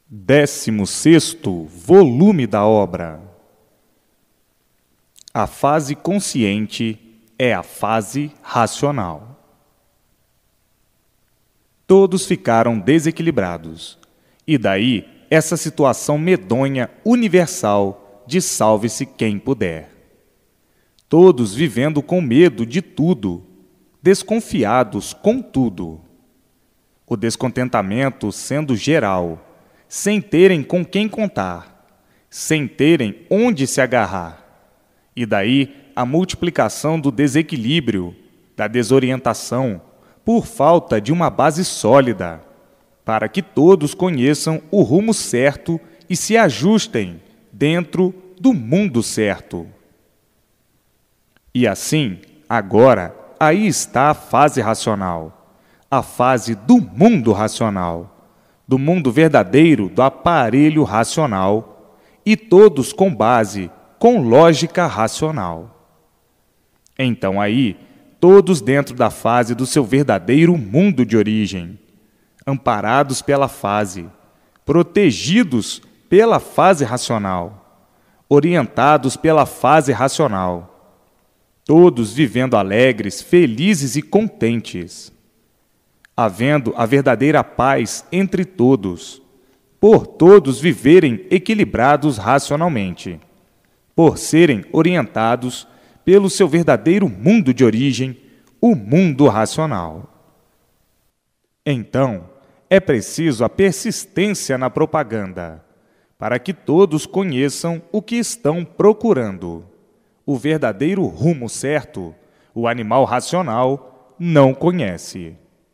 16º volume da obra. A fase consciente é a fase racional. Todos ficaram desequilibrados, e daí essa situação medonha universal de salve-se quem puder. Todos vivendo com medo de tudo, desconfiados com tudo. O descontentamento sendo geral, sem terem com quem contar, sem terem onde se agarrar. E daí a multiplicação do desequilíbrio, da desorientação, por falta de uma base sólida, para que todos conheçam o rumo certo e se ajustem dentro do mundo certo. E assim, agora, aí está a fase racional, a fase do mundo racional, do mundo verdadeiro do aparelho racional, e todos com base, com lógica racional. Então aí, todos dentro da fase do seu verdadeiro mundo de origem, amparados pela fase, protegidos pela fase racional, orientados pela fase racional, todos vivendo alegres, felizes e contentes, havendo a verdadeira paz entre todos, por todos viverem equilibrados racionalmente, por serem orientados pelo seu verdadeiro mundo de origem, o mundo racional. Então, é preciso a persistência na propaganda, para que todos conheçam o que estão procurando. O verdadeiro rumo certo, o animal racional não conhece.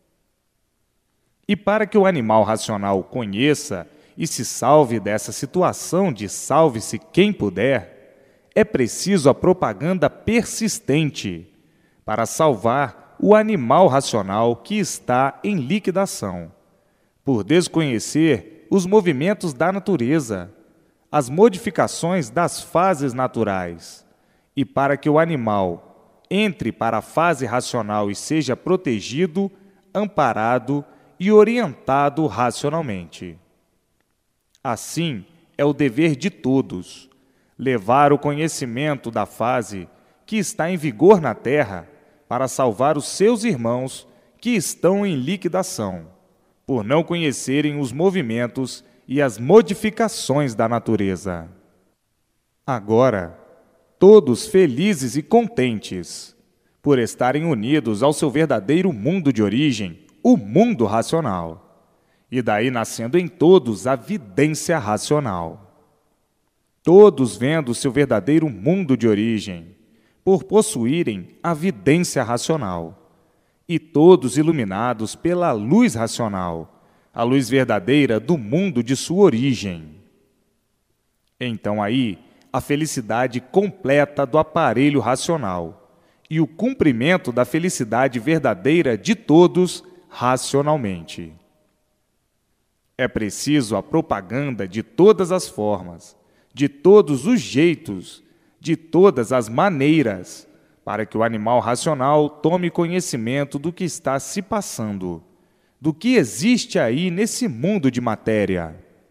E para que o animal racional conheça e se salve dessa situação de salve-se quem puder, é preciso a propaganda persistente para salvar o animal racional que está em liquidação, por desconhecer os movimentos da natureza, as modificações das fases naturais, e para que o animal entre para a fase racional e seja protegido, amparado e orientado racionalmente. Assim, é o dever de todos, levar o conhecimento da fase que está em vigor na Terra para salvar os seus irmãos que estão em liquidação, por não conhecerem os movimentos e as modificações da natureza. Agora, todos felizes e contentes, por estarem unidos ao seu verdadeiro mundo de origem, o mundo racional, e daí nascendo em todos a vidência racional. Todos vendo seu verdadeiro mundo de origem, por possuírem a vidência racional, e todos iluminados pela luz racional, a luz verdadeira do mundo de sua origem. Então aí, a felicidade completa do aparelho racional e o cumprimento da felicidade verdadeira de todos racionalmente. É preciso a propaganda de todas as formas, de todos os jeitos, de todas as maneiras, para que o animal racional tome conhecimento do que está se passando, do que existe aí nesse mundo de matéria.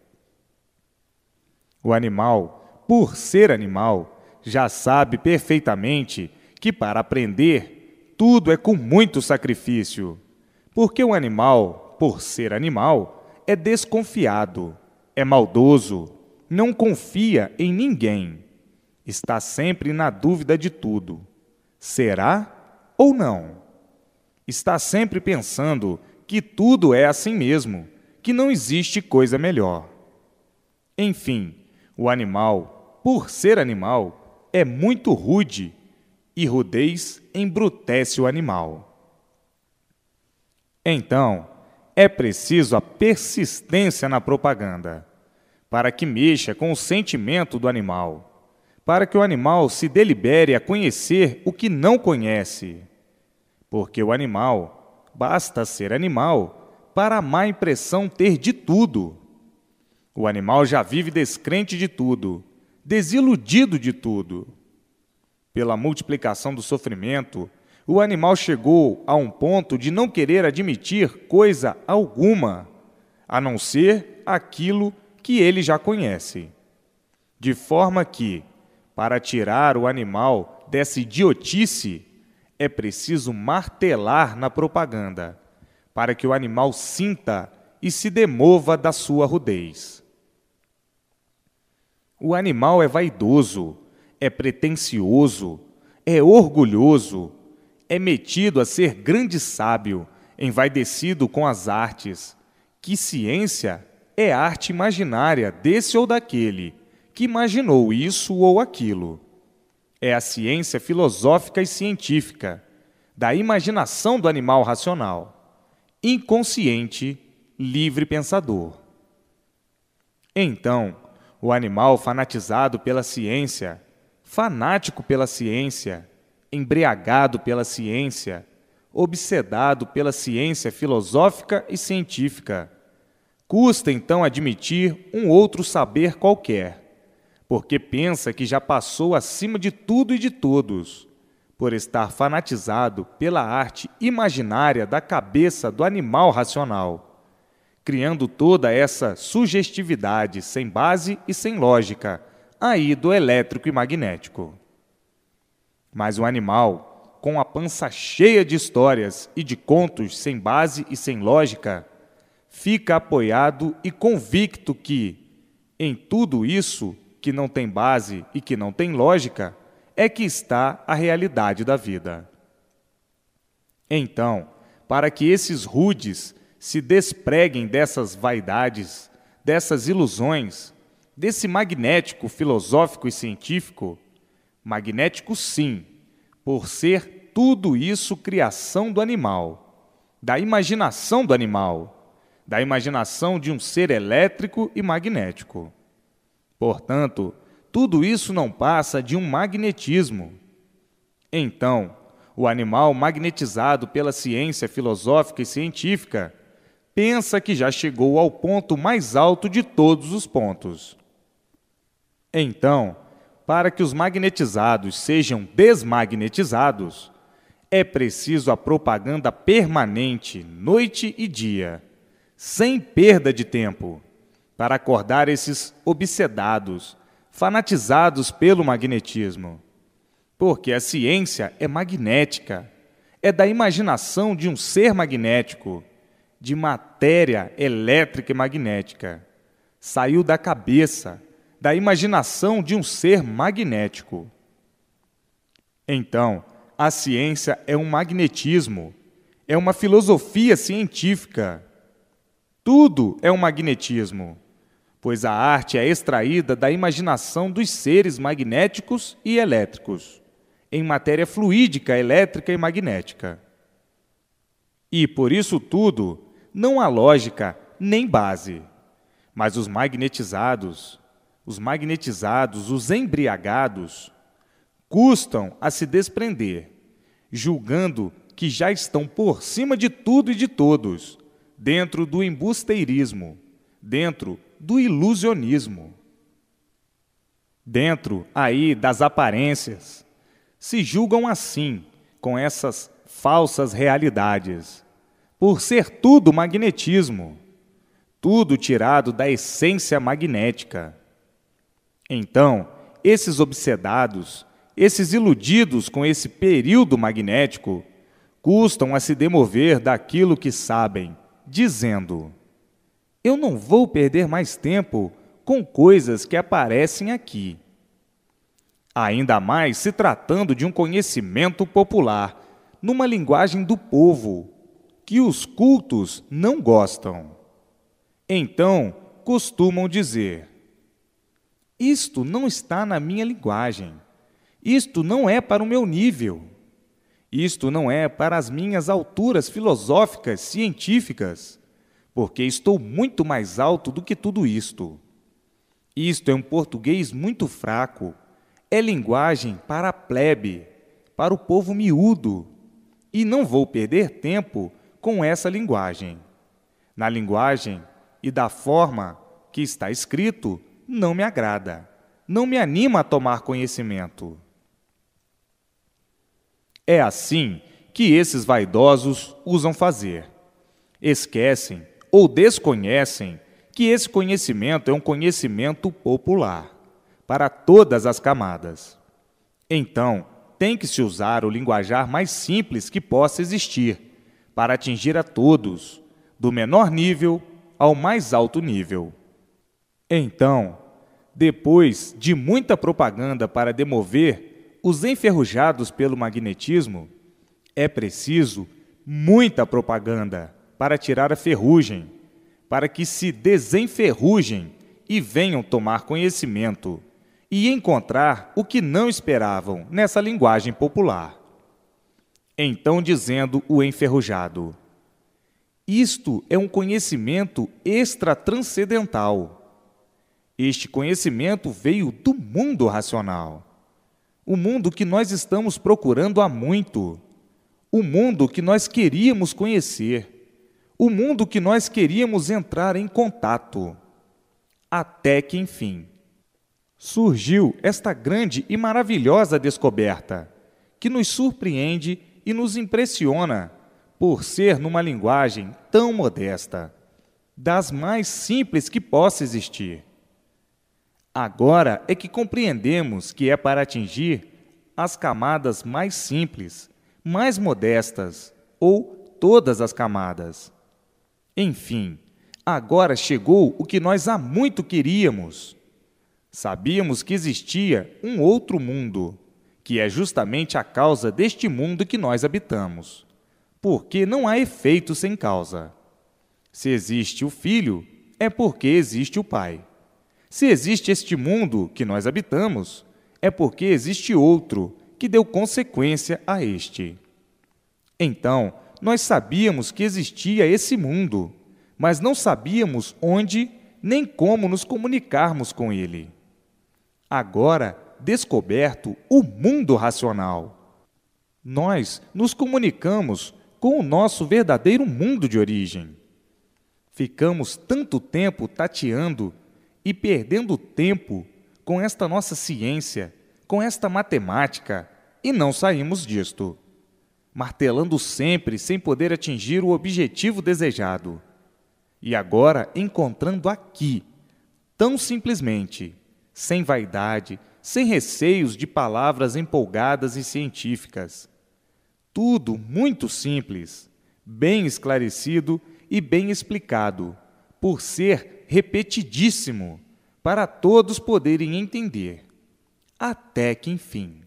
O animal, por ser animal, já sabe perfeitamente que para aprender tudo é com muito sacrifício, porque o animal, por ser animal, é desconfiado, é maldoso, não confia em ninguém, está sempre na dúvida de tudo. Será ou não? Está sempre pensando que tudo é assim mesmo, que não existe coisa melhor. Enfim, o animal, por ser animal, é muito rude, e rudez embrutece o animal. Então, é preciso a persistência na propaganda, para que mexa com o sentimento do animal, para que o animal se delibere a conhecer o que não conhece. Porque o animal, basta ser animal, para a má impressão ter de tudo. O animal já vive descrente de tudo, desiludido de tudo. Pela multiplicação do sofrimento, o animal chegou a um ponto de não querer admitir coisa alguma, a não ser aquilo que ele já conhece. De forma que, para tirar o animal dessa idiotice, é preciso martelar na propaganda, para que o animal sinta e se demova da sua rudez. O animal é vaidoso, é pretensioso, é orgulhoso, é metido a ser grande sábio, envaidecido com as artes, que ciência é arte imaginária desse ou daquele, que imaginou isso ou aquilo. É a ciência filosófica e científica, da imaginação do animal racional, inconsciente, livre pensador. Então, o animal fanatizado pela ciência, fanático pela ciência, embriagado pela ciência, obsedado pela ciência filosófica e científica, custa então admitir um outro saber qualquer, porque pensa que já passou acima de tudo e de todos, por estar fanatizado pela arte imaginária da cabeça do animal racional, criando toda essa sugestividade sem base e sem lógica, aí do elétrico e magnético. Mas o animal, com a pança cheia de histórias e de contos sem base e sem lógica, fica apoiado e convicto que, em tudo isso que não tem base e que não tem lógica, é que está a realidade da vida. Então, para que esses rudes se despreguem dessas vaidades, dessas ilusões, desse magnético filosófico e científico, magnético sim, por ser tudo isso criação do animal, da imaginação de um ser elétrico e magnético. Portanto, tudo isso não passa de um magnetismo. Então, o animal magnetizado pela ciência filosófica e científica pensa que já chegou ao ponto mais alto de todos os pontos. Então, para que os magnetizados sejam desmagnetizados, é preciso a propaganda permanente, noite e dia, sem perda de tempo, para acordar esses obsedados, fanatizados pelo magnetismo. Porque a ciência é magnética, é da imaginação de um ser magnético, de matéria elétrica e magnética. Saiu da cabeça, da imaginação de um ser magnético. Então, a ciência é um magnetismo, é uma filosofia científica. Tudo é um magnetismo, pois a arte é extraída da imaginação dos seres magnéticos e elétricos, em matéria fluídica, elétrica e magnética. E, por isso tudo, não há lógica nem base, mas os magnetizados, os embriagados, custam a se desprender, julgando que já estão por cima de tudo e de todos, dentro do embusteirismo, dentro do ilusionismo, dentro aí das aparências, se julgam assim, com essas falsas realidades, por ser tudo magnetismo, tudo tirado da essência magnética. Então, esses obsedados, esses iludidos com esse período magnético, custam a se demover daquilo que sabem, dizendo: eu não vou perder mais tempo com coisas que aparecem aqui. Ainda mais se tratando de um conhecimento popular, numa linguagem do povo, que os cultos não gostam. Então, costumam dizer: isto não está na minha linguagem, isto não é para o meu nível, isto não é para as minhas alturas filosóficas, científicas, porque estou muito mais alto do que tudo isto. Isto é um português muito fraco, é linguagem para a plebe, para o povo miúdo, e não vou perder tempo com essa linguagem. Na linguagem e da forma que está escrito, não me agrada, não me anima a tomar conhecimento. É assim que esses vaidosos usam fazer. Esquecem ou desconhecem que esse conhecimento é um conhecimento popular, para todas as camadas. Então, tem que se usar o linguajar mais simples que possa existir, para atingir a todos, do menor nível ao mais alto nível. Então, depois de muita propaganda para demover os enferrujados pelo magnetismo, é preciso muita propaganda para tirar a ferrugem, para que se desenferrujem e venham tomar conhecimento e encontrar o que não esperavam nessa linguagem popular. Então, dizendo o enferrujado: isto é um conhecimento extratranscendental. Este conhecimento veio do mundo racional, o mundo que nós estamos procurando há muito, o mundo que nós queríamos conhecer, o mundo que nós queríamos entrar em contato, até que, enfim, surgiu esta grande e maravilhosa descoberta, que nos surpreende e nos impressiona por ser numa linguagem tão modesta, das mais simples que possa existir. Agora é que compreendemos que é para atingir as camadas mais simples, mais modestas, ou todas as camadas. Enfim, agora chegou o que nós há muito queríamos. Sabíamos que existia um outro mundo, que é justamente a causa deste mundo que nós habitamos, porque não há efeito sem causa. Se existe o Filho, é porque existe o Pai. Se existe este mundo que nós habitamos, é porque existe outro que deu consequência a este. Então, nós sabíamos que existia esse mundo, mas não sabíamos onde nem como nos comunicarmos com ele. Agora, descoberto o mundo racional, nós nos comunicamos com o nosso verdadeiro mundo de origem. Ficamos tanto tempo tateando e perdendo tempo com esta nossa ciência, com esta matemática, e não saímos disto, martelando sempre sem poder atingir o objetivo desejado. E agora encontrando aqui, tão simplesmente, sem vaidade, sem receios de palavras empolgadas e científicas. Tudo muito simples, bem esclarecido e bem explicado, por ser repetidíssimo, para todos poderem entender, até que enfim.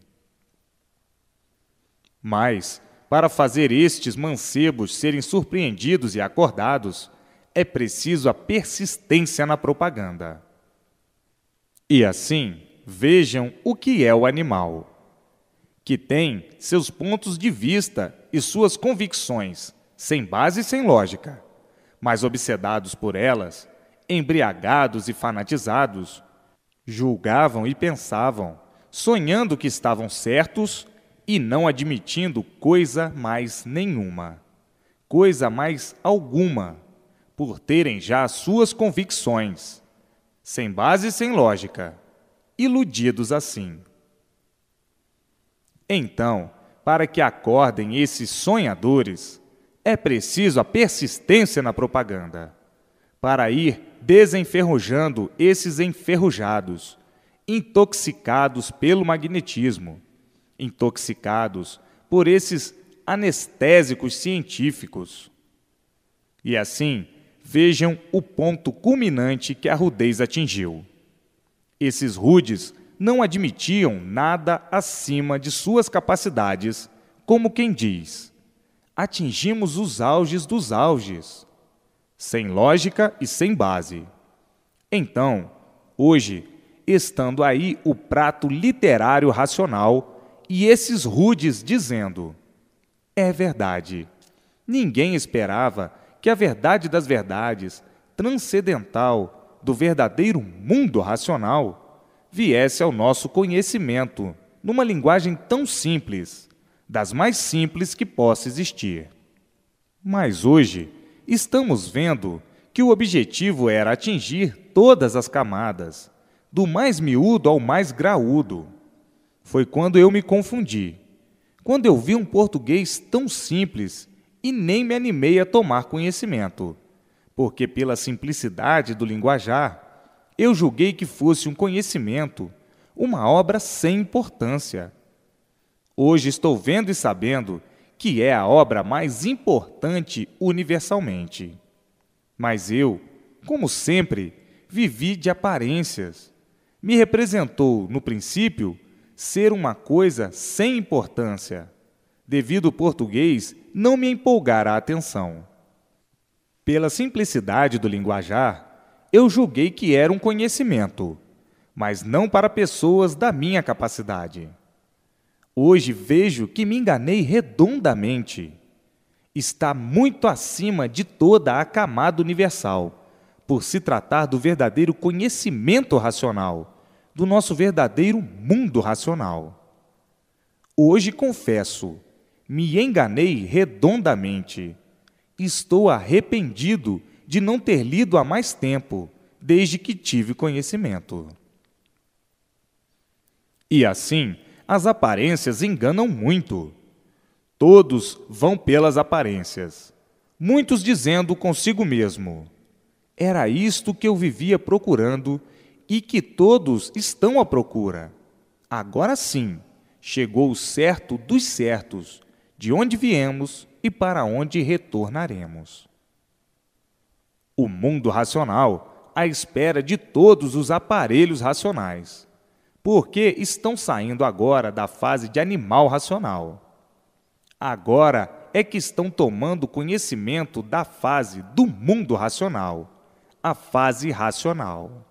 Mas, para fazer estes mancebos serem surpreendidos e acordados, é preciso a persistência na propaganda. E assim, vejam o que é o animal, que tem seus pontos de vista e suas convicções, sem base e sem lógica, mas obsedados por elas, embriagados e fanatizados, julgavam e pensavam, sonhando que estavam certos e não admitindo coisa mais nenhuma, coisa mais alguma, por terem já suas convicções, sem base e sem lógica, iludidos assim. Então, para que acordem esses sonhadores, é preciso a persistência na propaganda, para ir desenferrujando esses enferrujados, intoxicados pelo magnetismo, intoxicados por esses anestésicos científicos. E assim, vejam o ponto culminante que a rudez atingiu. Esses rudes não admitiam nada acima de suas capacidades, como quem diz: atingimos os auges dos auges, sem lógica e sem base. Então, hoje, estando aí o prato literário racional e esses rudes dizendo: é verdade, ninguém esperava que a verdade das verdades, transcendental do verdadeiro mundo racional, viesse ao nosso conhecimento numa linguagem tão simples, das mais simples que possa existir. Mas hoje, estamos vendo que o objetivo era atingir todas as camadas, do mais miúdo ao mais graúdo. Foi quando eu me confundi, quando eu vi um português tão simples e nem me animei a tomar conhecimento, porque pela simplicidade do linguajar, eu julguei que fosse um conhecimento, uma obra sem importância. Hoje estou vendo e sabendo que é a obra mais importante universalmente. Mas eu, como sempre, vivi de aparências. Me representou, no princípio, ser uma coisa sem importância, devido o português não me empolgar a atenção. Pela simplicidade do linguajar, eu julguei que era um conhecimento, mas não para pessoas da minha capacidade. Hoje vejo que me enganei redondamente. Está muito acima de toda a camada universal, por se tratar do verdadeiro conhecimento racional, do nosso verdadeiro mundo racional. Hoje confesso, me enganei redondamente. Estou arrependido de não ter lido há mais tempo, desde que tive conhecimento. E assim, as aparências enganam muito. Todos vão pelas aparências, muitos dizendo consigo mesmo: era isto que eu vivia procurando e que todos estão à procura. Agora sim, chegou o certo dos certos, de onde viemos e para onde retornaremos. O mundo racional à espera de todos os aparelhos racionais, porque estão saindo agora da fase de animal racional. Agora é que estão tomando conhecimento da fase do mundo racional, a fase racional.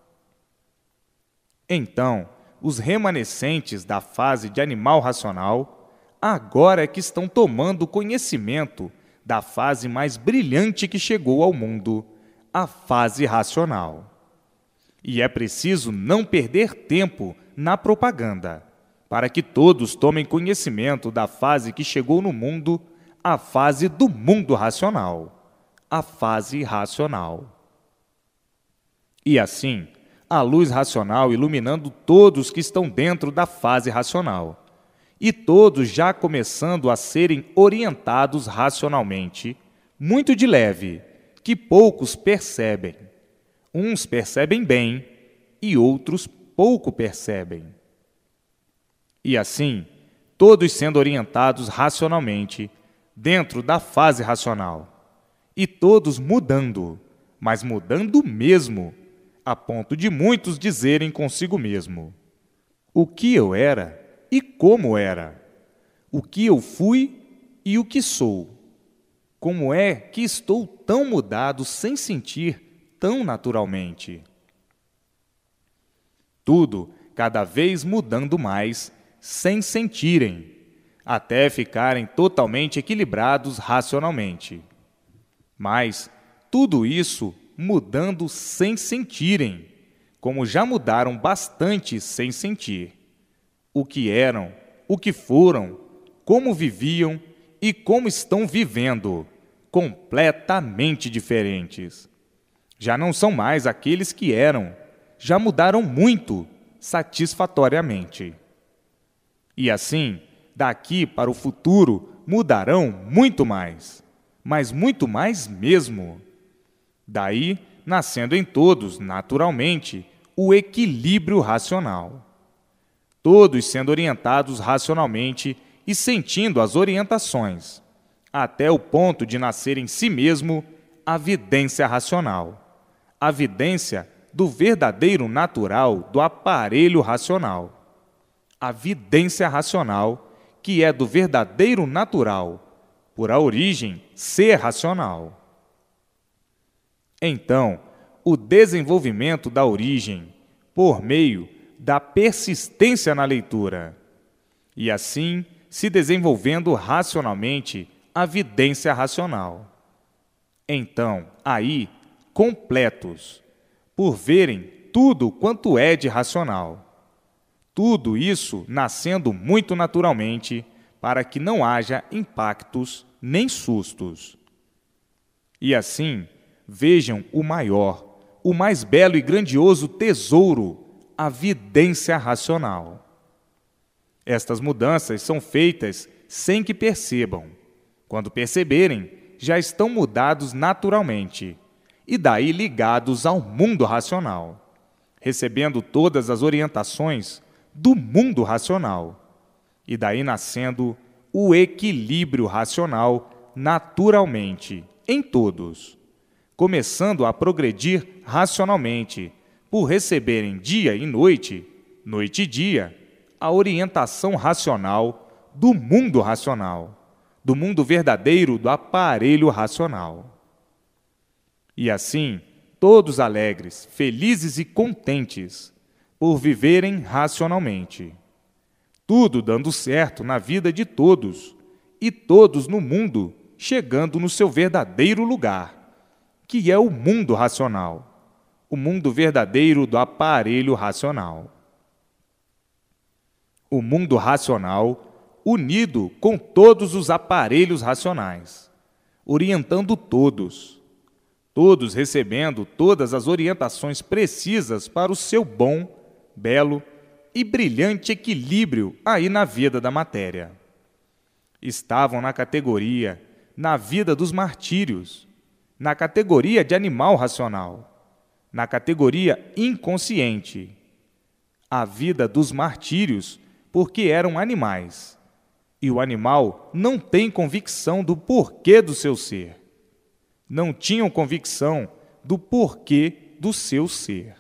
Então, os remanescentes da fase de animal racional agora é que estão tomando conhecimento da fase mais brilhante que chegou ao mundo, a fase racional. E é preciso não perder tempo na propaganda, para que todos tomem conhecimento da fase que chegou no mundo, a fase do mundo racional, a fase racional. E assim, a luz racional iluminando todos que estão dentro da fase racional, e todos já começando a serem orientados racionalmente, muito de leve, que poucos percebem. Uns percebem bem e outros pouco percebem. E assim, todos sendo orientados racionalmente, dentro da fase racional, e todos mudando, mas mudando mesmo, a ponto de muitos dizerem consigo mesmo: o que eu era e como era, o que eu fui e o que sou. Como é que estou tão mudado sem sentir tão naturalmente? Tudo cada vez mudando mais, sem sentirem, até ficarem totalmente equilibrados racionalmente. Mas tudo isso mudando sem sentirem, como já mudaram bastante sem sentir. O que eram, o que foram, como viviam e como estão vivendo, completamente diferentes. Já não são mais aqueles que eram, já mudaram muito, satisfatoriamente. E assim, daqui para o futuro, mudarão muito mais, mas muito mais mesmo. Daí, nascendo em todos, naturalmente, o equilíbrio racional. Todos sendo orientados racionalmente e sentindo as orientações, até o ponto de nascer em si mesmo a vidência racional, a vidência do verdadeiro natural do aparelho racional, a vidência racional que é do verdadeiro natural, por a origem ser racional. Então, o desenvolvimento da origem, por meio da persistência na leitura, e assim se desenvolvendo racionalmente a vidência racional. Então, aí, completos, por verem tudo quanto é de racional. Tudo isso nascendo muito naturalmente, para que não haja impactos nem sustos. E assim, vejam o maior, o mais belo e grandioso tesouro, a vidência racional. Estas mudanças são feitas sem que percebam. Quando perceberem, já estão mudados naturalmente, e daí ligados ao mundo racional, recebendo todas as orientações do mundo racional, e daí nascendo o equilíbrio racional naturalmente em todos, começando a progredir racionalmente, por receberem dia e noite, noite e dia, a orientação racional do mundo racional, do mundo verdadeiro do aparelho racional. E assim, todos alegres, felizes e contentes por viverem racionalmente. Tudo dando certo na vida de todos, e todos no mundo chegando no seu verdadeiro lugar, que é o mundo racional, o mundo verdadeiro do aparelho racional. O mundo racional unido com todos os aparelhos racionais, orientando todos, todos recebendo todas as orientações precisas para o seu bom, belo e brilhante equilíbrio aí na vida da matéria. Estavam na categoria, na vida dos martírios, na categoria de animal racional, na categoria inconsciente, a vida dos martírios, porque eram animais, e o animal não tem convicção do porquê do seu ser. Não tinham convicção do porquê do seu ser.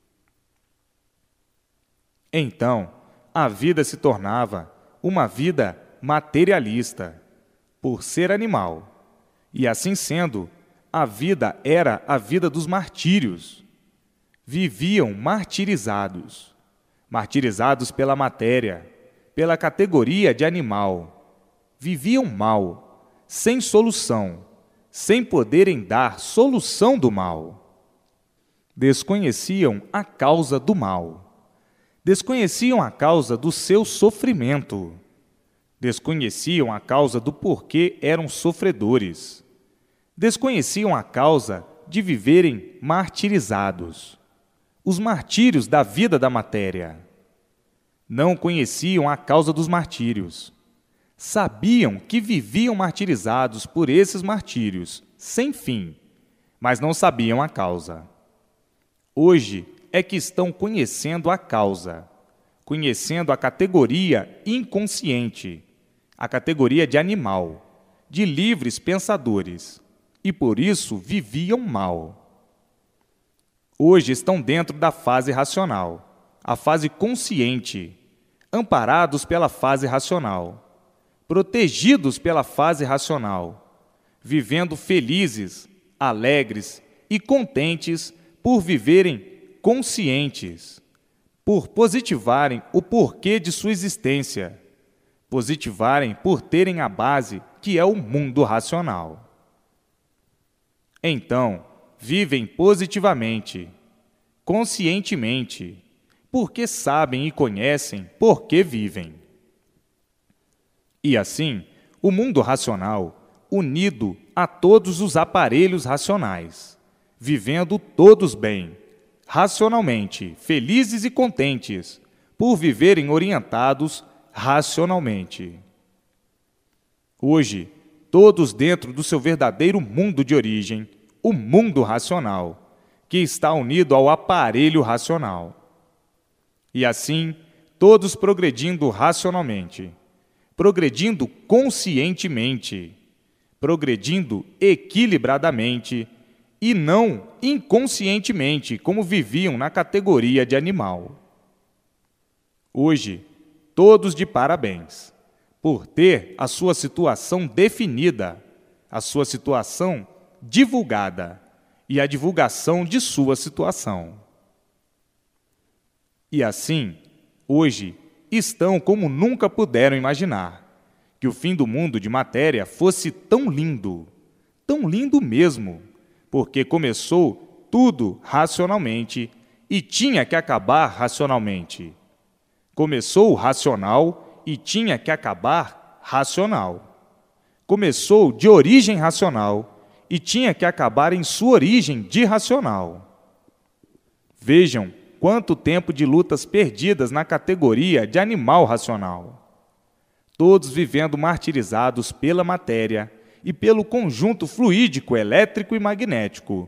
Então, a vida se tornava uma vida materialista, por ser animal, e assim sendo, a vida era a vida dos martírios. Viviam martirizados, martirizados pela matéria, pela categoria de animal. Viviam mal, sem solução, sem poderem dar solução do mal. Desconheciam a causa do mal. Desconheciam a causa do seu sofrimento. Desconheciam a causa do porquê eram sofredores. Desconheciam a causa de viverem martirizados, os martírios da vida da matéria. Não conheciam a causa dos martírios. Sabiam que viviam martirizados por esses martírios, sem fim, mas não sabiam a causa. Hoje é que estão conhecendo a causa, conhecendo a categoria inconsciente, a categoria de animal, de livres pensadores, e por isso viviam mal. Hoje estão dentro da fase racional, a fase consciente, amparados pela fase racional, protegidos pela fase racional, vivendo felizes, alegres e contentes por viverem conscientes, por positivarem o porquê de sua existência, positivarem por terem a base que é o mundo racional. Então, vivem positivamente, conscientemente, porque sabem e conhecem por que vivem. E assim, o mundo racional, unido a todos os aparelhos racionais, vivendo todos bem, racionalmente, felizes e contentes, por viverem orientados racionalmente. Hoje, todos dentro do seu verdadeiro mundo de origem, o mundo racional, que está unido ao aparelho racional. E assim, todos progredindo racionalmente, progredindo conscientemente, progredindo equilibradamente e não inconscientemente, como viviam na categoria de animal. Hoje, todos de parabéns, por ter a sua situação definida, a sua situação divulgada e a divulgação de sua situação. E assim, hoje, estão como nunca puderam imaginar, que o fim do mundo de matéria fosse tão lindo mesmo, porque começou tudo racionalmente e tinha que acabar racionalmente. Começou racional e tinha que acabar racional. Começou de origem racional e tinha que acabar em sua origem de racional. Vejam quanto tempo de lutas perdidas na categoria de animal racional. Todos vivendo martirizados pela matéria e pelo conjunto fluídico, elétrico e magnético,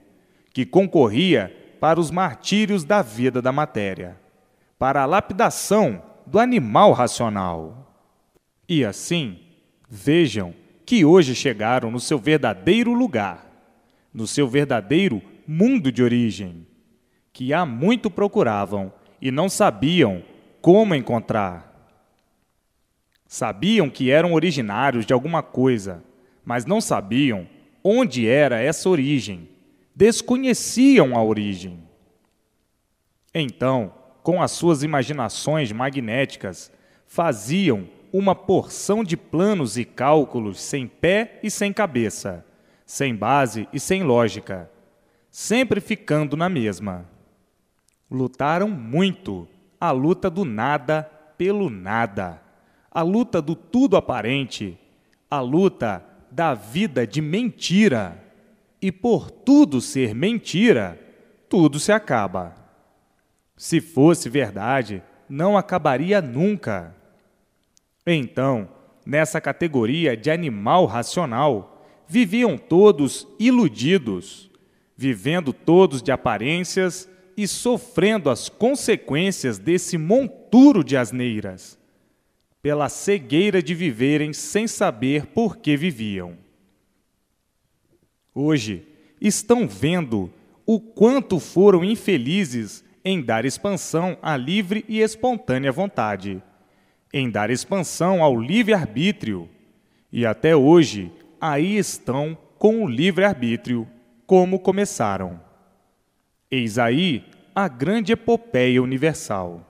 que concorria para os martírios da vida da matéria, para a lapidação do animal racional. E assim, vejam que hoje chegaram no seu verdadeiro lugar, no seu verdadeiro mundo de origem, que há muito procuravam e não sabiam como encontrar. Sabiam que eram originários de alguma coisa, mas não sabiam onde era essa origem, desconheciam a origem. Então, com as suas imaginações magnéticas, faziam uma porção de planos e cálculos sem pé e sem cabeça, sem base e sem lógica, sempre ficando na mesma. Lutaram muito, a luta do nada pelo nada, a luta do tudo aparente, a luta da vida de mentira. E por tudo ser mentira, tudo se acaba. Se fosse verdade, não acabaria nunca. Então, nessa categoria de animal racional, viviam todos iludidos, vivendo todos de aparências e sofrendo as consequências desse monturo de asneiras, pela cegueira de viverem sem saber por que viviam. Hoje, estão vendo o quanto foram infelizes em dar expansão à livre e espontânea vontade, em dar expansão ao livre-arbítrio, e até hoje aí estão com o livre-arbítrio, como começaram. Eis aí a grande epopeia universal.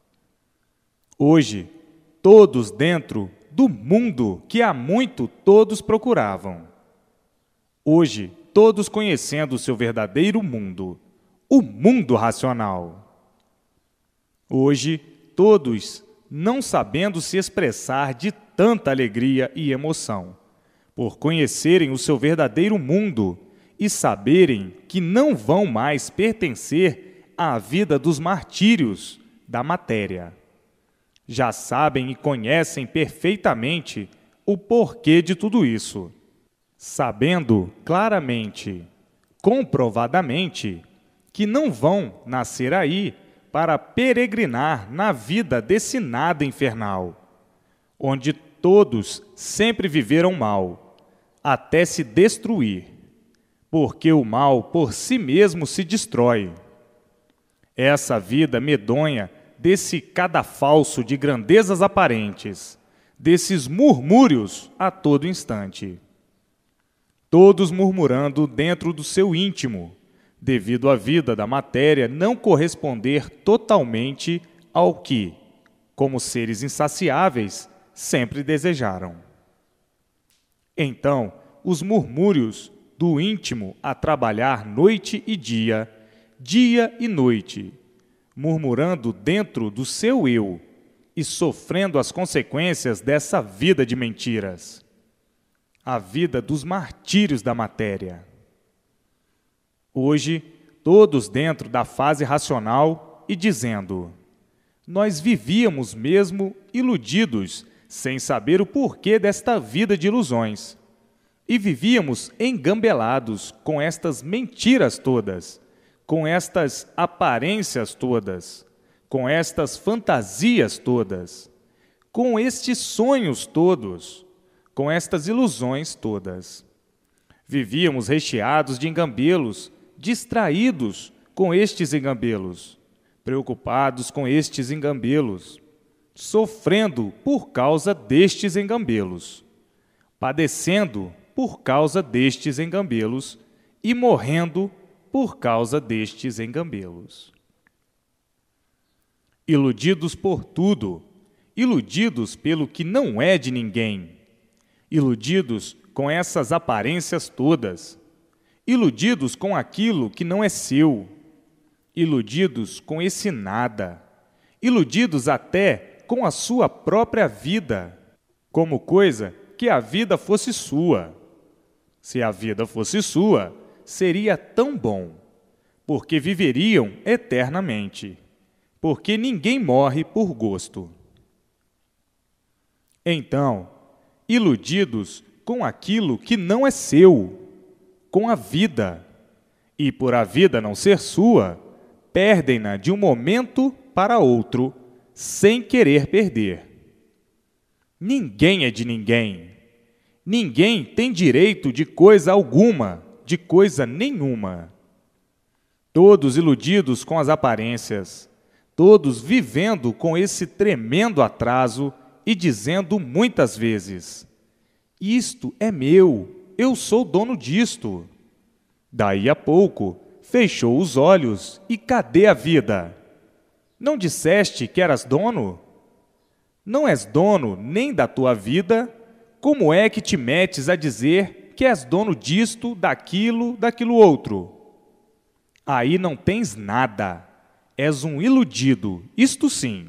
Hoje, todos dentro do mundo que há muito todos procuravam. Hoje, todos conhecendo o seu verdadeiro mundo, o mundo racional. Hoje, todos não sabendo se expressar de tanta alegria e emoção, por conhecerem o seu verdadeiro mundo e saberem que não vão mais pertencer à vida dos martírios da matéria. Já sabem e conhecem perfeitamente o porquê de tudo isso, sabendo claramente, comprovadamente, que não vão nascer aí para peregrinar na vida desse nada infernal, onde todos sempre viveram mal, até se destruir, porque o mal por si mesmo se destrói. Essa vida medonha desse cadafalso de grandezas aparentes, desses murmúrios a todo instante. Todos murmurando dentro do seu íntimo, devido à vida da matéria não corresponder totalmente ao que, como seres insaciáveis, sempre desejaram. Então, os murmúrios do íntimo a trabalhar noite e dia, dia e noite, murmurando dentro do seu eu e sofrendo as consequências dessa vida de mentiras, a vida dos martírios da matéria. Hoje, todos dentro da fase racional e dizendo: nós vivíamos mesmo iludidos, sem saber o porquê desta vida de ilusões, e vivíamos engambelados com estas mentiras todas, com estas aparências todas, com estas fantasias todas, com estes sonhos todos, com estas ilusões todas. Vivíamos recheados de engambelos, distraídos com estes engambelos, preocupados com estes engambelos, sofrendo por causa destes engambelos, padecendo por causa destes engambelos e morrendo por causa destes engambelos. Iludidos por tudo, iludidos pelo que não é de ninguém, iludidos com essas aparências todas, iludidos com aquilo que não é seu, iludidos com esse nada, iludidos até com a sua própria vida, como coisa que a vida fosse sua. Se a vida fosse sua, seria tão bom, porque viveriam eternamente, porque ninguém morre por gosto. Então, iludidos com aquilo que não é seu, com a vida, E por a vida não ser sua, perdem-na de um momento para outro, sem querer perder. Ninguém é de ninguém. Ninguém tem direito de coisa alguma, de coisa nenhuma. Todos iludidos com as aparências, todos vivendo com esse tremendo atraso e dizendo muitas vezes: isto é meu, eu sou dono disto. Daí a pouco, fechou os olhos e cadê a vida? Não disseste que eras dono? Não és dono nem da tua vida, como é que te metes a dizer que és dono disto, daquilo outro? Aí não tens nada, és um iludido, isto sim.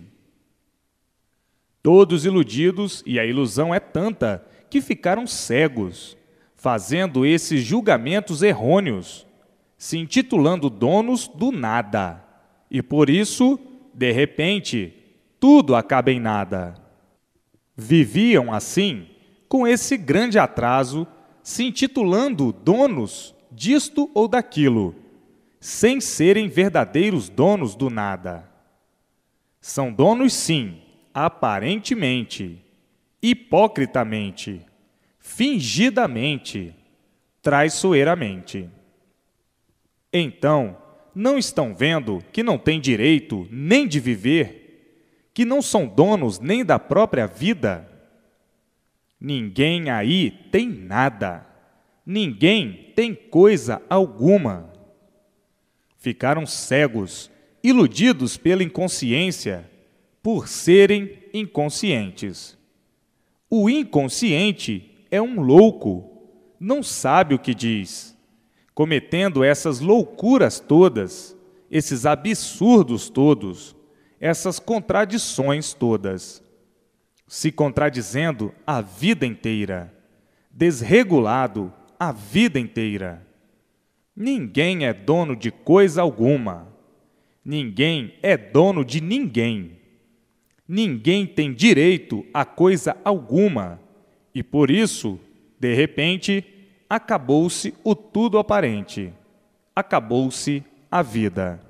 Todos iludidos, e a ilusão é tanta que ficaram cegos, fazendo esses julgamentos errôneos, se intitulando donos do nada, e por isso, de repente, tudo acaba em nada. Viviam assim, com esse grande atraso, se intitulando donos disto ou daquilo, sem serem verdadeiros donos do nada. São donos, sim, aparentemente, hipocritamente, fingidamente, traiçoeiramente. Então, não estão vendo que não têm direito nem de viver, que não são donos nem da própria vida? Ninguém aí tem nada, ninguém tem coisa alguma. Ficaram cegos, iludidos pela inconsciência, por serem inconscientes. O inconsciente é um louco, não sabe o que diz, cometendo essas loucuras todas, esses absurdos todos, essas contradições todas, se contradizendo a vida inteira, desregulado a vida inteira. Ninguém é dono de coisa alguma, ninguém é dono de ninguém, ninguém tem direito a coisa alguma, e por isso, de repente, acabou-se o tudo aparente, acabou-se a vida.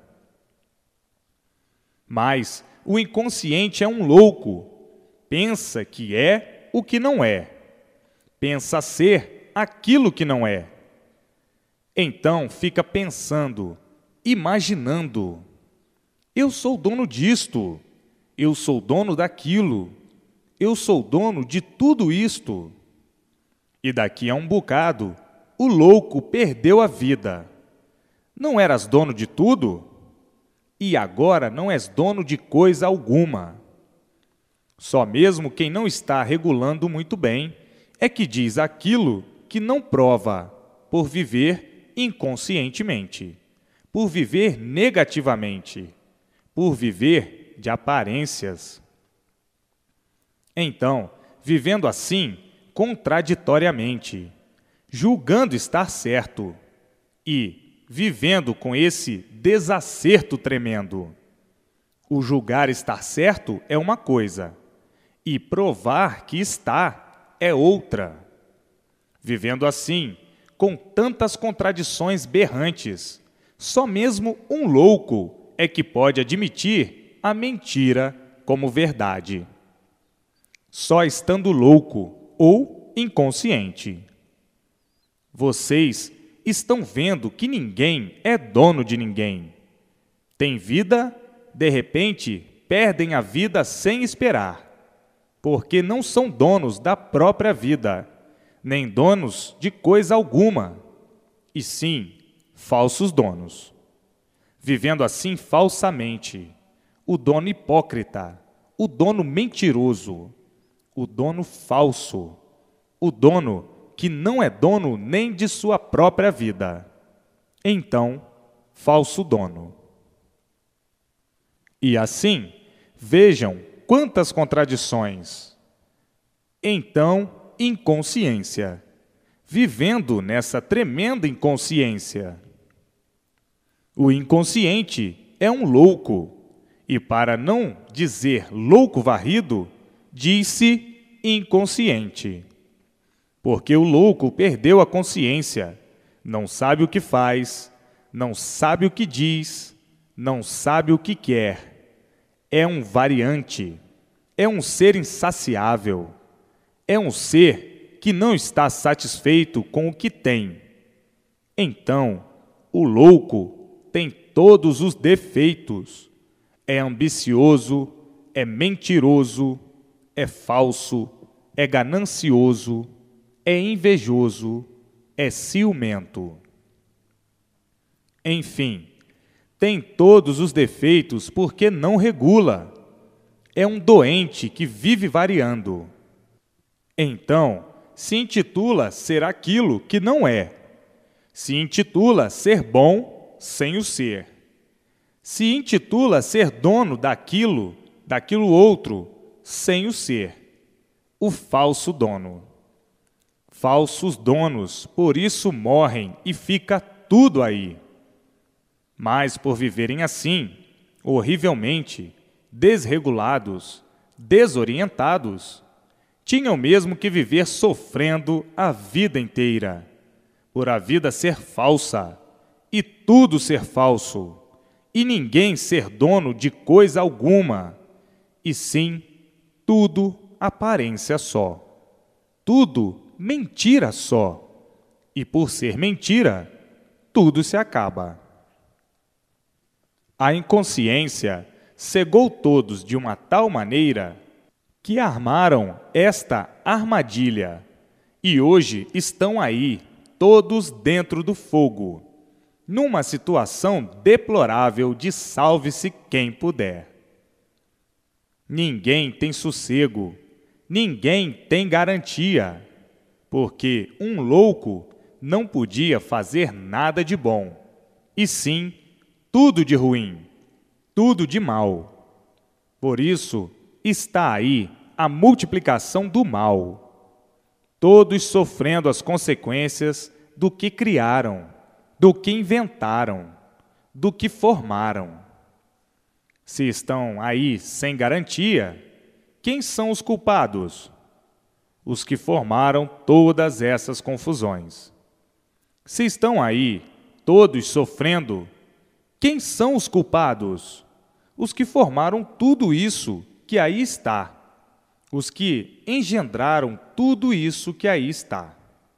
Mas o inconsciente é um louco, pensa que é o que não é, pensa ser aquilo que não é. Então fica pensando, imaginando: eu sou dono disto, eu sou dono daquilo, eu sou dono de tudo isto. E daqui a um bocado, o louco perdeu a vida. Não eras dono de tudo? E agora não és dono de coisa alguma. Só mesmo quem não está regulando muito bem é que diz aquilo que não prova, por viver inconscientemente, por viver negativamente, por viver de aparências. Então, vivendo assim, contraditoriamente, julgando estar certo e vivendo com esse desacerto tremendo. O julgar estar certo é uma coisa, e provar que está é outra. Vivendo assim, com tantas contradições berrantes, só mesmo um louco é que pode admitir a mentira como verdade. Só estando louco ou inconsciente. Vocês estão vendo que ninguém é dono de ninguém. Tem vida, de repente, perdem a vida sem esperar, porque não são donos da própria vida, nem donos de coisa alguma, e sim, falsos donos. Vivendo assim falsamente, o dono hipócrita, o dono mentiroso, o dono falso, o dono que não é dono nem de sua própria vida. Então, falso dono. E assim, vejam quantas contradições. Então, inconsciência, vivendo nessa tremenda inconsciência. O inconsciente é um louco, e para não dizer louco varrido, diz-se inconsciente. Porque o louco perdeu a consciência, não sabe o que faz, não sabe o que diz, não sabe o que quer. É um variante, é um ser insaciável, é um ser que não está satisfeito com o que tem. Então, o louco tem todos os defeitos. É ambicioso, é mentiroso, é falso, é ganancioso, é invejoso, é ciumento. Enfim, tem todos os defeitos porque não regula. É um doente que vive variando. Então, se intitula ser aquilo que não é. Se intitula ser bom sem o ser. Se intitula ser dono daquilo outro, sem o ser. O falso dono. Falsos donos, por isso morrem e fica tudo aí. Mas por viverem assim, horrivelmente, desregulados, desorientados, tinham mesmo que viver sofrendo a vida inteira, por a vida ser falsa, e tudo ser falso, e ninguém ser dono de coisa alguma, e sim, tudo aparência só, tudo mentira só, e por ser mentira, tudo se acaba. A inconsciência cegou todos de uma tal maneira que armaram esta armadilha e hoje estão aí, todos dentro do fogo, numa situação deplorável de salve-se quem puder. Ninguém tem sossego, ninguém tem garantia, porque um louco não podia fazer nada de bom, e sim tudo de ruim, tudo de mal. Por isso está aí a multiplicação do mal, todos sofrendo as consequências do que criaram, do que inventaram, do que formaram. Se estão aí sem garantia, quem são os culpados? Os que formaram todas essas confusões. Se estão aí todos sofrendo, quem são os culpados? Os que formaram tudo isso que aí está. Os que engendraram tudo isso que aí está.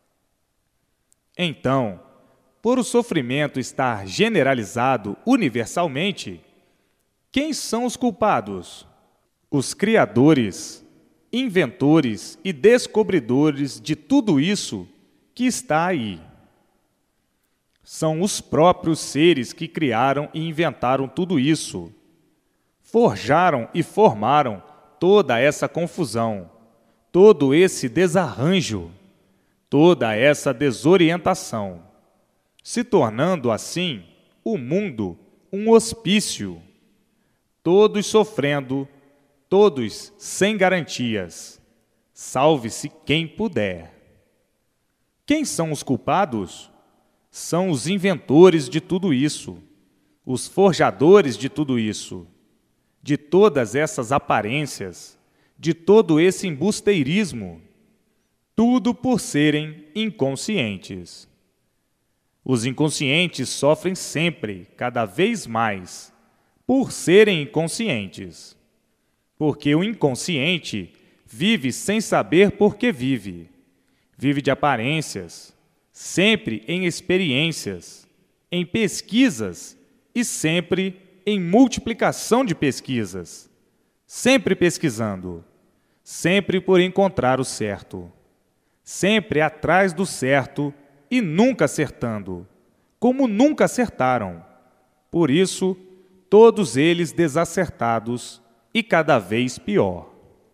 Então, por o sofrimento estar generalizado universalmente, quem são os culpados? Os criadores, inventores e descobridores de tudo isso que está aí. São os próprios seres que criaram e inventaram tudo isso. Forjaram e formaram toda essa confusão, todo esse desarranjo, toda essa desorientação, se tornando assim o mundo um hospício, todos sofrendo, todos sem garantias. Salve-se quem puder. Quem são os culpados? São os inventores de tudo isso, os forjadores de tudo isso, de todas essas aparências, de todo esse embusteirismo, tudo por serem inconscientes. Os inconscientes sofrem sempre, cada vez mais, por serem inconscientes, porque o inconsciente vive sem saber por que vive, vive de aparências, sempre em experiências, em pesquisas e sempre em multiplicação de pesquisas, sempre pesquisando, sempre por encontrar o certo, sempre atrás do certo e nunca acertando, como nunca acertaram. Por isso, todos eles desacertados e cada vez pior.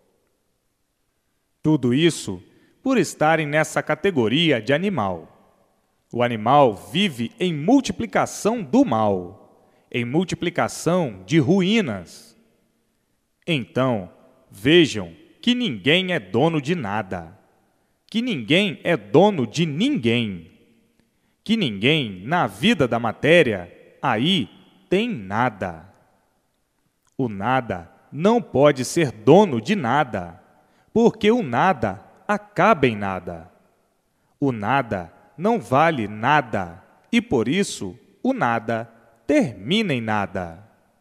Tudo isso por estarem nessa categoria de animal. O animal vive em multiplicação do mal, em multiplicação de ruínas. Então, vejam que ninguém é dono de nada, que ninguém é dono de ninguém, que ninguém, na vida da matéria, aí tem nada. O nada não pode ser dono de nada, porque o nada acaba em nada. O nada não vale nada, e por isso o nada termina em nada.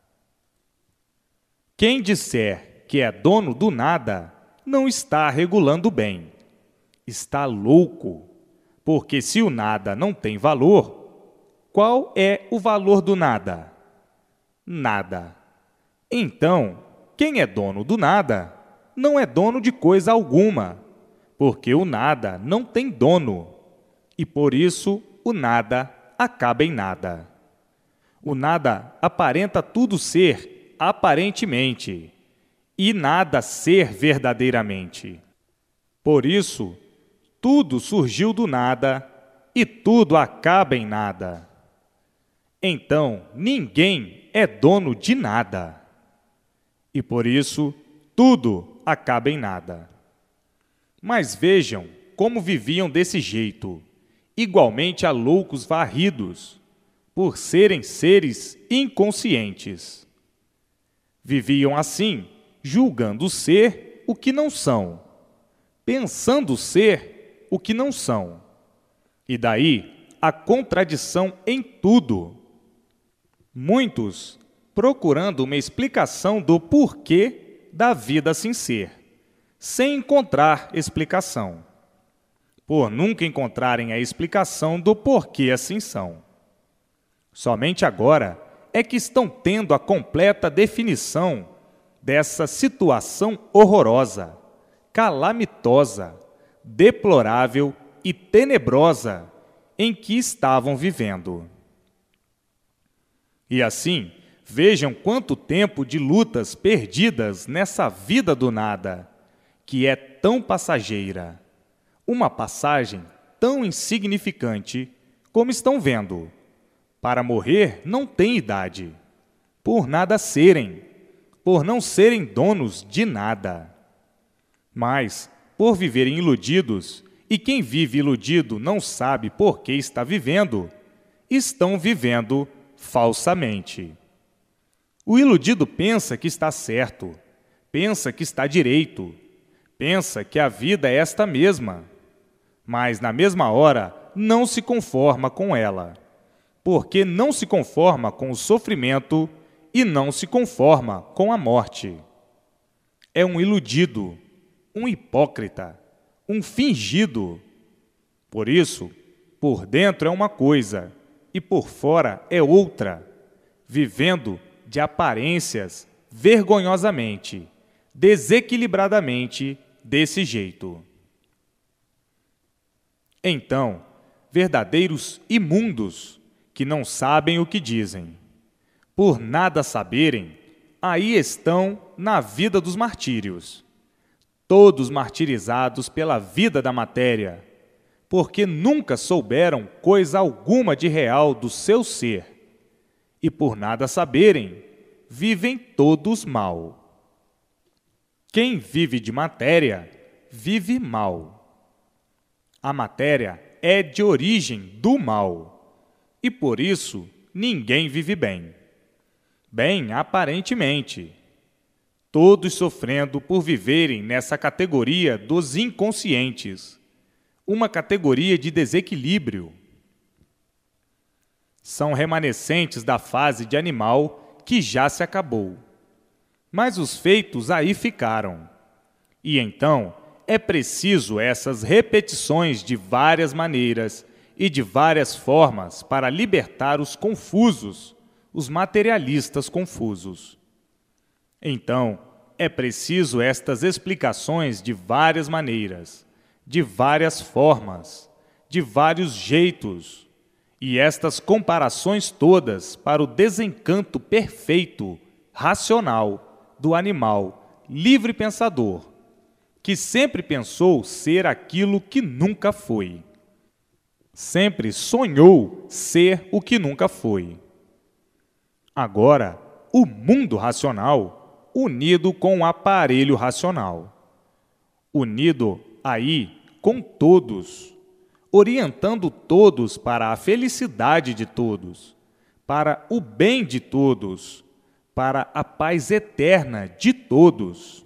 Quem disser que é dono do nada não está regulando bem. Está louco, porque se o nada não tem valor, qual é o valor do nada? Nada. Então, quem é dono do nada não é dono de coisa alguma, porque o nada não tem dono, e por isso o nada acaba em nada. O nada aparenta tudo ser aparentemente, e nada ser verdadeiramente. Por isso, tudo surgiu do nada e tudo acaba em nada. Então, ninguém é dono de nada. E por isso, tudo acaba em nada. Mas vejam como viviam desse jeito, igualmente a loucos varridos, por serem seres inconscientes. Viviam assim, julgando ser o que não são, pensando ser o que não são. E daí a contradição em tudo. Muitos procurando uma explicação do porquê da vida assim ser, sem encontrar explicação, por nunca encontrarem a explicação do porquê assim são. Somente agora é que estão tendo a completa definição dessa situação horrorosa, calamitosa, deplorável e tenebrosa em que estavam vivendo. E assim, vejam quanto tempo de lutas perdidas nessa vida do nada, que é tão passageira, uma passagem tão insignificante como estão vendo. Para morrer não tem idade, por nada serem, por não serem donos de nada. Mas, por viverem iludidos, e quem vive iludido não sabe por que está vivendo, estão vivendo falsamente. O iludido pensa que está certo, pensa que está direito, pensa que a vida é esta mesma, mas na mesma hora não se conforma com ela, porque não se conforma com o sofrimento e não se conforma com a morte. É um iludido, um hipócrita, um fingido. Por isso, por dentro é uma coisa e por fora é outra, vivendo de aparências vergonhosamente, desequilibradamente desse jeito. Então, verdadeiros imundos que não sabem o que dizem, por nada saberem, aí estão na vida dos martírios, todos martirizados pela vida da matéria, porque nunca souberam coisa alguma de real do seu ser, e por nada saberem, vivem todos mal. Quem vive de matéria, vive mal. A matéria é de origem do mal, e por isso ninguém vive bem. Bem, aparentemente, todos sofrendo por viverem nessa categoria dos inconscientes, uma categoria de desequilíbrio. São remanescentes da fase de animal que já se acabou. Mas os feitos aí ficaram. E então é preciso essas repetições de várias maneiras e de várias formas para libertar os confusos, os materialistas confusos. Então, é preciso estas explicações de várias maneiras, de várias formas, de vários jeitos, e estas comparações todas para o desencanto perfeito, racional, do animal livre pensador, que sempre pensou ser aquilo que nunca foi. Sempre sonhou ser o que nunca foi. Agora, o mundo racional, unido com o aparelho racional, unido aí com todos, orientando todos para a felicidade de todos, para o bem de todos, para a paz eterna de todos.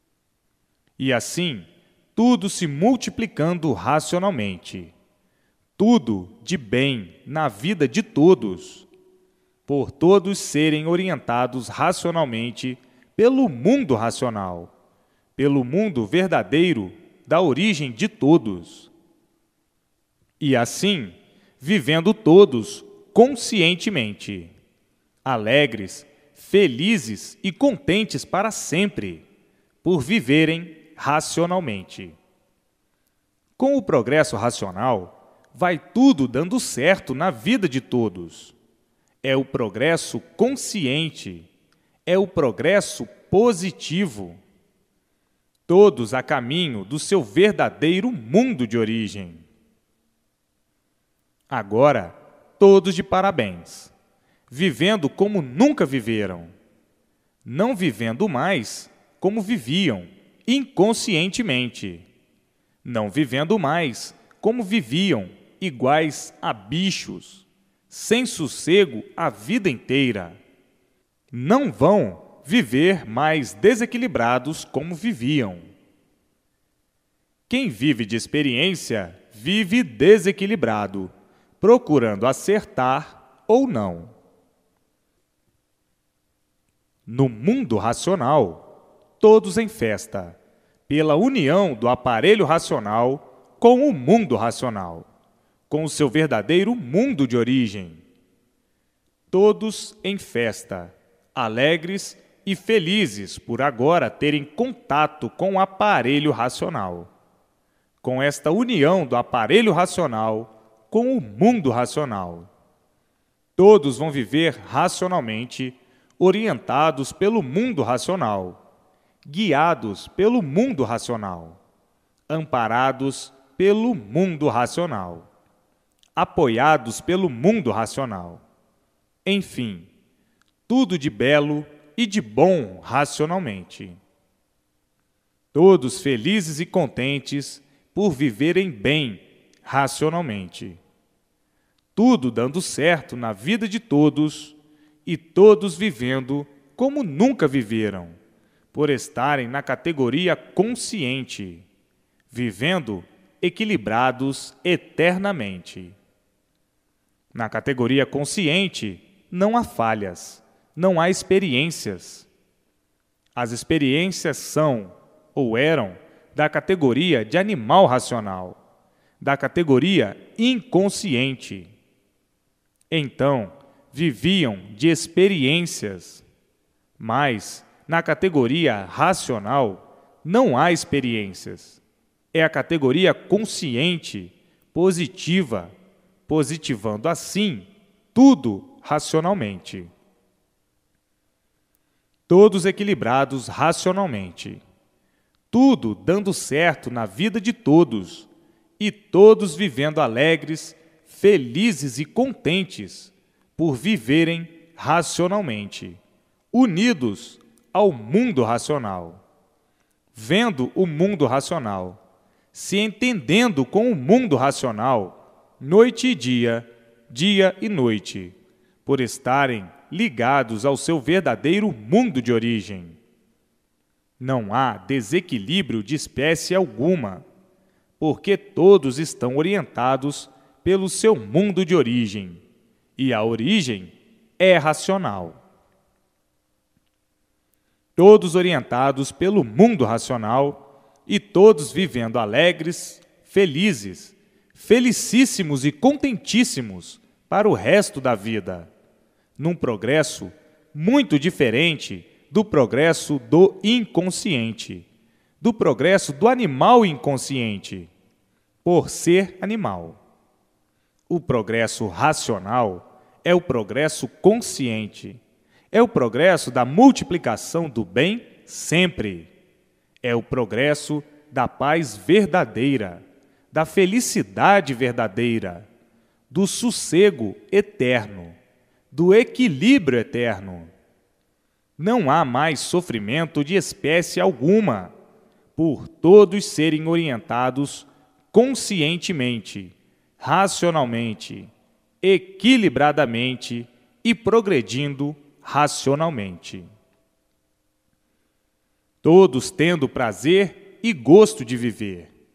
E assim, tudo se multiplicando racionalmente, tudo de bem na vida de todos, por todos serem orientados racionalmente pelo mundo racional, pelo mundo verdadeiro da origem de todos. E assim, vivendo todos conscientemente, alegres, felizes e contentes para sempre, por viverem racionalmente. Com o progresso racional, vai tudo dando certo na vida de todos. É o progresso consciente, é o progresso positivo. Todos a caminho do seu verdadeiro mundo de origem. Agora, todos de parabéns, vivendo como nunca viveram, não vivendo mais como viviam, inconscientemente, não vivendo mais como viviam, iguais a bichos, sem sossego a vida inteira. Não vão viver mais desequilibrados como viviam. Quem vive de experiência, vive desequilibrado, procurando acertar ou não. No mundo racional, todos em festa, pela união do aparelho racional com o mundo racional, com o seu verdadeiro mundo de origem. Todos em festa, alegres e felizes por agora terem contato com o aparelho racional. Com esta união do aparelho racional com o mundo racional. Todos vão viver racionalmente, orientados pelo mundo racional, guiados pelo mundo racional, amparados pelo mundo racional, apoiados pelo mundo racional. Enfim, tudo de belo e de bom racionalmente. Todos felizes e contentes por viverem bem racionalmente. Tudo dando certo na vida de todos e todos vivendo como nunca viveram, por estarem na categoria consciente, vivendo equilibrados eternamente. Na categoria consciente, não há falhas, não há experiências. As experiências são, ou eram, da categoria de animal racional, da categoria inconsciente. Então, viviam de experiências, mas, na categoria racional, não há experiências. É a categoria consciente, positiva, positivando assim tudo racionalmente. Todos equilibrados racionalmente. Tudo dando certo na vida de todos, e todos vivendo alegres, felizes e contentes por viverem racionalmente, unidos ao mundo racional, vendo o mundo racional, se entendendo com o mundo racional, noite e dia e noite, por estarem ligados ao seu verdadeiro mundo de origem. Não há desequilíbrio de espécie alguma, porque todos estão orientados pelo seu mundo de origem, e a origem é racional. Todos orientados pelo mundo racional e todos vivendo alegres, felizes, felicíssimos e contentíssimos para o resto da vida, num progresso muito diferente do progresso do inconsciente, do progresso do animal inconsciente, por ser animal. O progresso racional é o progresso consciente, é o progresso da multiplicação do bem sempre, é o progresso da paz verdadeira, da felicidade verdadeira, do sossego eterno, do equilíbrio eterno. Não há mais sofrimento de espécie alguma, por todos serem orientados conscientemente, racionalmente, equilibradamente e progredindo racionalmente. Todos tendo prazer e gosto de viver,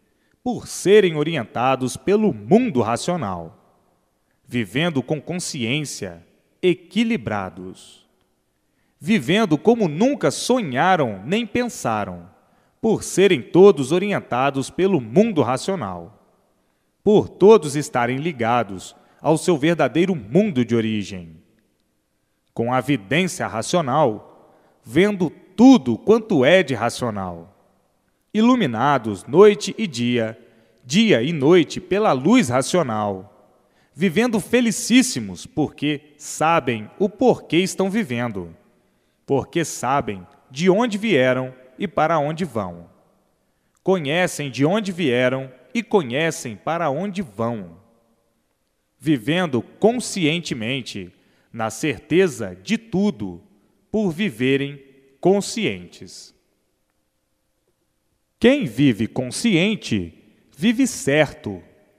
por serem orientados pelo mundo racional, vivendo com consciência, equilibrados, vivendo como nunca sonharam nem pensaram, por serem todos orientados pelo mundo racional, por todos estarem ligados ao seu verdadeiro mundo de origem, com a vidência racional, vendo tudo quanto é de racional, iluminados noite e dia e noite pela luz racional, vivendo felicíssimos porque sabem o porquê estão vivendo, porque sabem de onde vieram e para onde vão. Conhecem de onde vieram e conhecem para onde vão. Vivendo conscientemente, na certeza de tudo, por viverem conscientes. Quem vive consciente, vive certo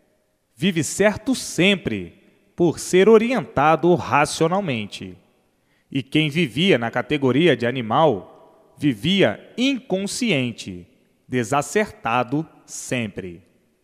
sempre, por ser orientado racionalmente. E quem vivia na categoria de animal, vivia inconsciente, desacertado sempre.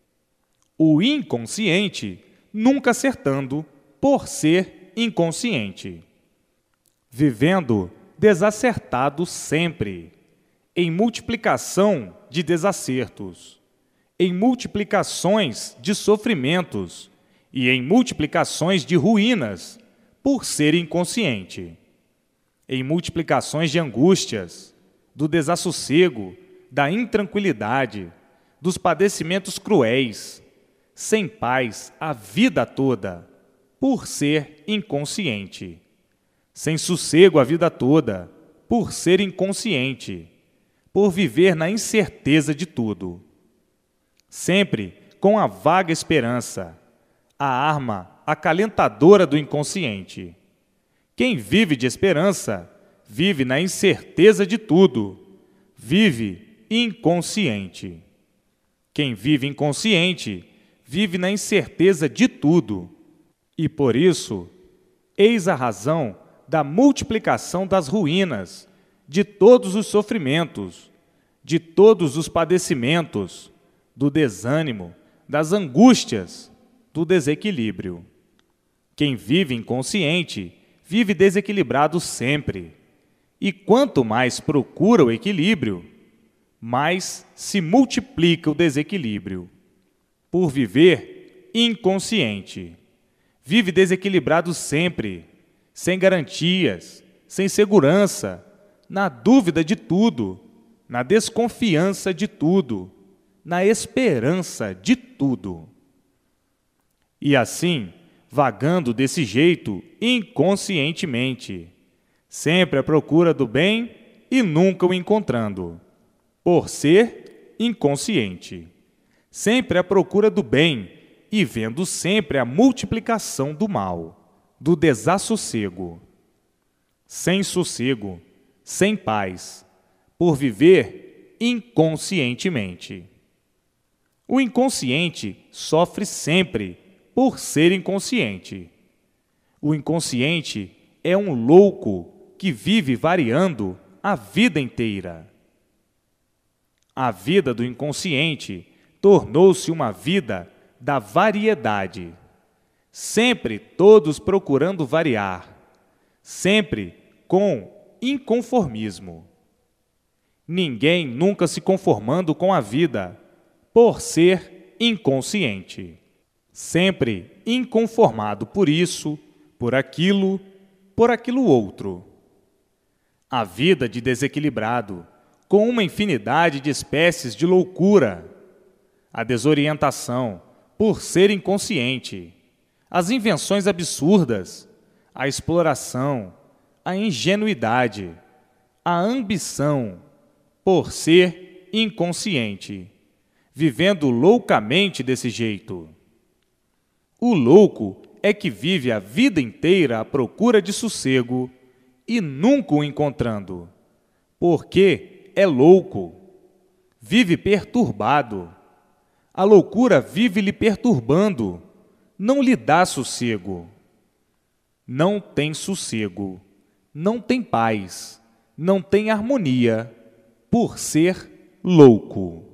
O inconsciente, nunca acertando, por ser inconsciente. Vivendo desacertado sempre, em multiplicação de desacertos, em multiplicações de sofrimentos e em multiplicações de ruínas, por ser inconsciente, em multiplicações de angústias, do desassossego, da intranquilidade, dos padecimentos cruéis, sem paz a vida toda, por ser inconsciente, sem sossego a vida toda, por ser inconsciente, por viver na incerteza de tudo. Sempre com a vaga esperança, a arma acalentadora do inconsciente. Quem vive de esperança, vive na incerteza de tudo, vive inconsciente. Quem vive inconsciente, vive na incerteza de tudo. E por isso, eis a razão da multiplicação das ruínas, de todos os sofrimentos, de todos os padecimentos, do desânimo, das angústias, do desequilíbrio. Quem vive inconsciente, vive desequilibrado sempre. E quanto mais procura o equilíbrio, mais se multiplica o desequilíbrio. Por viver inconsciente, vive desequilibrado sempre, sem garantias, sem segurança, na dúvida de tudo, na desconfiança de tudo, na esperança de tudo. E assim, vagando desse jeito inconscientemente, sempre à procura do bem e nunca o encontrando, por ser inconsciente, sempre à procura do bem e vendo sempre a multiplicação do mal, do desassossego, sem sossego, sem paz, por viver inconscientemente. O inconsciente sofre sempre por ser inconsciente. O inconsciente é um louco que vive variando a vida inteira. A vida do inconsciente tornou-se uma vida da variedade, sempre todos procurando variar, sempre com inconformismo. Ninguém nunca se conformando com a vida, por ser inconsciente. Sempre inconformado por isso, por aquilo outro. A vida de desequilibrado, com uma infinidade de espécies de loucura. A desorientação, por ser inconsciente. As invenções absurdas, a exploração, a ingenuidade, a ambição, por ser inconsciente, vivendo loucamente desse jeito. O louco é que vive a vida inteira à procura de sossego e nunca o encontrando, porque é louco, vive perturbado. A loucura vive lhe perturbando, não lhe dá sossego. Não tem sossego, não tem paz, não tem harmonia, por ser louco.